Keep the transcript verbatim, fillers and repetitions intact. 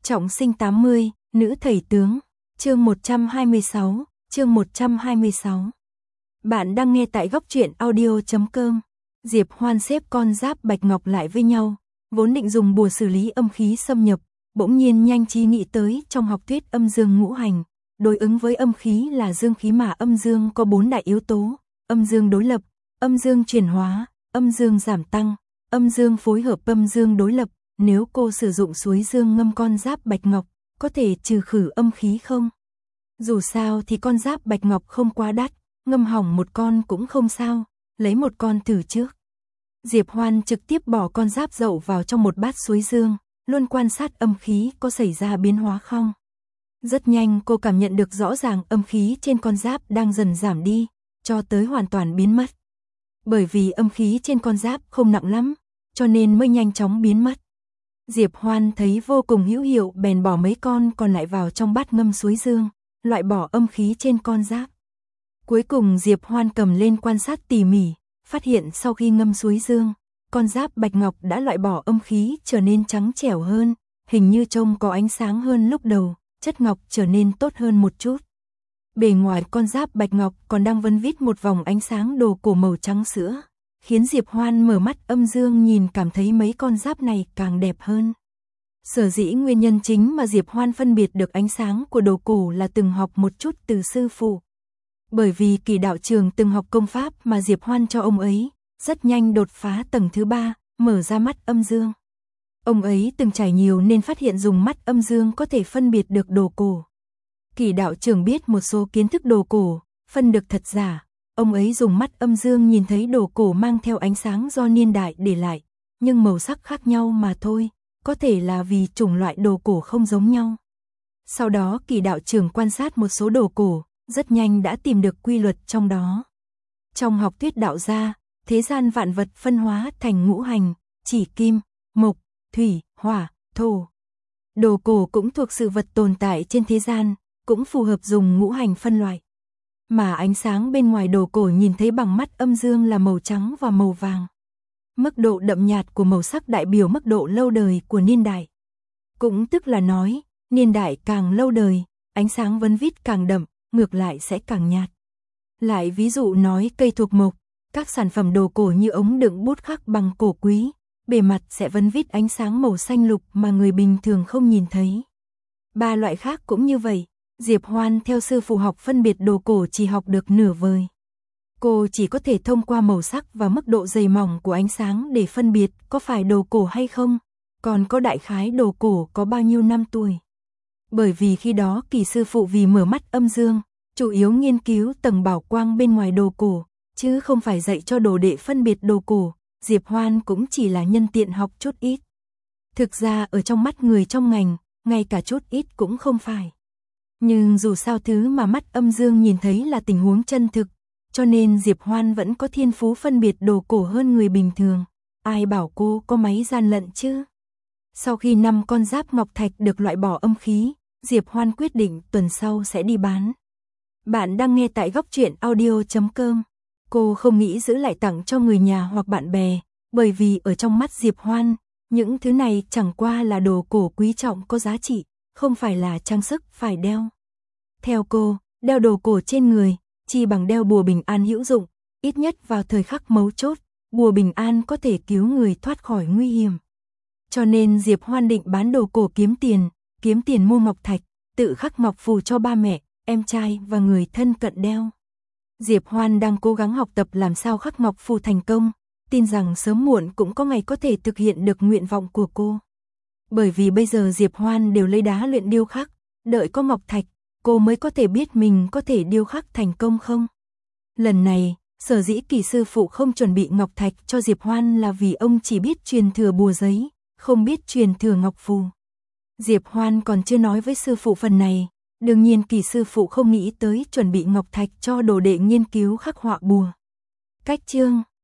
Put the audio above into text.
Trọng sinh tám mươi, nữ thầy tướng, chương một trăm hai mươi sáu, chương một trăm hai mươi sáu. Bạn đang nghe tại góc truyện audio chấm com. Diệp Hoan xếp con giáp bạch ngọc lại với nhau, vốn định dùng bùa xử lý âm khí xâm nhập, bỗng nhiên nhanh trí nghĩ tới trong học thuyết âm dương ngũ hành, đối ứng với âm khí là dương khí mà âm dương có bốn đại yếu tố, âm dương đối lập, âm dương chuyển hóa, âm dương giảm tăng, âm dương phối hợp, âm dương đối lập. Nếu cô sử dụng suối dương ngâm con giáp bạch ngọc, có thể trừ khử âm khí không? Dù sao thì con giáp bạch ngọc không quá đắt, ngâm hỏng một con cũng không sao, lấy một con thử trước. Diệp Hoan trực tiếp bỏ con giáp dậu vào trong một bát suối dương, luôn quan sát âm khí có xảy ra biến hóa không. Rất nhanh cô cảm nhận được rõ ràng âm khí trên con giáp đang dần giảm đi, cho tới hoàn toàn biến mất. Bởi vì âm khí trên con giáp không nặng lắm, cho nên mới nhanh chóng biến mất. Diệp Hoan thấy vô cùng hữu hiệu, bèn bỏ mấy con còn lại vào trong bát ngâm suối dương, loại bỏ âm khí trên con giáp. Cuối cùng Diệp Hoan cầm lên quan sát tỉ mỉ, phát hiện sau khi ngâm suối dương, con giáp bạch ngọc đã loại bỏ âm khí, trở nên trắng trẻo hơn, hình như trông có ánh sáng hơn lúc đầu, chất ngọc trở nên tốt hơn một chút. Bề ngoài con giáp bạch ngọc còn đang vấn vít một vòng ánh sáng đồ cổ màu trắng sữa, khiến Diệp Hoan mở mắt âm dương nhìn cảm thấy mấy con giáp này càng đẹp hơn. Sở dĩ nguyên nhân chính mà Diệp Hoan phân biệt được ánh sáng của đồ cổ là từng học một chút từ sư phụ. Bởi vì Kỳ đạo trường từng học công pháp mà Diệp Hoan cho ông ấy, rất nhanh đột phá tầng thứ ba, mở ra mắt âm dương. Ông ấy từng trải nhiều nên phát hiện dùng mắt âm dương có thể phân biệt được đồ cổ. Kỳ đạo trường biết một số kiến thức đồ cổ, phân được thật giả. Ông ấy dùng mắt âm dương nhìn thấy đồ cổ mang theo ánh sáng do niên đại để lại, nhưng màu sắc khác nhau mà thôi, có thể là vì chủng loại đồ cổ không giống nhau. Sau đó Kỳ đạo trưởng quan sát một số đồ cổ, rất nhanh đã tìm được quy luật trong đó. Trong học thuyết đạo gia, thế gian vạn vật phân hóa thành ngũ hành, chỉ kim, mộc, thủy, hỏa, thổ. Đồ cổ cũng thuộc sự vật tồn tại trên thế gian, cũng phù hợp dùng ngũ hành phân loại. Mà ánh sáng bên ngoài đồ cổ nhìn thấy bằng mắt âm dương là màu trắng và màu vàng. Mức độ đậm nhạt của màu sắc đại biểu mức độ lâu đời của niên đại. Cũng tức là nói, niên đại càng lâu đời, ánh sáng vấn vít càng đậm, ngược lại sẽ càng nhạt. Lại ví dụ nói cây thuộc mộc, các sản phẩm đồ cổ như ống đựng bút khắc bằng cổ quý, bề mặt sẽ vấn vít ánh sáng màu xanh lục mà người bình thường không nhìn thấy. Ba loại khác cũng như vậy. Diệp Hoan theo sư phụ học phân biệt đồ cổ chỉ học được nửa vời. Cô chỉ có thể thông qua màu sắc và mức độ dày mỏng của ánh sáng để phân biệt có phải đồ cổ hay không, còn có đại khái đồ cổ có bao nhiêu năm tuổi. Bởi vì khi đó Kỳ sư phụ vì mở mắt âm dương, chủ yếu nghiên cứu tầng bảo quang bên ngoài đồ cổ, chứ không phải dạy cho đồ đệ phân biệt đồ cổ, Diệp Hoan cũng chỉ là nhân tiện học chút ít. Thực ra ở trong mắt người trong ngành, ngay cả chút ít cũng không phải. Nhưng dù sao thứ mà mắt âm dương nhìn thấy là tình huống chân thực, cho nên Diệp Hoan vẫn có thiên phú phân biệt đồ cổ hơn người bình thường. Ai bảo cô có máy gian lận chứ? Sau khi năm con giáp ngọc thạch được loại bỏ âm khí, Diệp Hoan quyết định tuần sau sẽ đi bán. Bạn đang nghe tại góc truyện audio chấm com. Cô không nghĩ giữ lại tặng cho người nhà hoặc bạn bè, bởi vì ở trong mắt Diệp Hoan, những thứ này chẳng qua là đồ cổ quý trọng có giá trị, không phải là trang sức phải đeo. Theo cô, đeo đồ cổ trên người, chi bằng đeo bùa bình an hữu dụng, ít nhất vào thời khắc mấu chốt, bùa bình an có thể cứu người thoát khỏi nguy hiểm. Cho nên Diệp Hoan định bán đồ cổ kiếm tiền, kiếm tiền mua ngọc thạch, tự khắc ngọc phù cho ba mẹ, em trai và người thân cận đeo. Diệp Hoan đang cố gắng học tập làm sao khắc ngọc phù thành công, tin rằng sớm muộn cũng có ngày có thể thực hiện được nguyện vọng của cô. Bởi vì bây giờ Diệp Hoan đều lấy đá luyện điêu khắc, đợi có ngọc thạch, cô mới có thể biết mình có thể điêu khắc thành công không. Lần này, sở dĩ Kỳ sư phụ không chuẩn bị ngọc thạch cho Diệp Hoan là vì ông chỉ biết truyền thừa bùa giấy, không biết truyền thừa ngọc phù. Diệp Hoan còn chưa nói với sư phụ phần này, đương nhiên Kỳ sư phụ không nghĩ tới chuẩn bị ngọc thạch cho đồ đệ nghiên cứu khắc họa bùa. Cách chương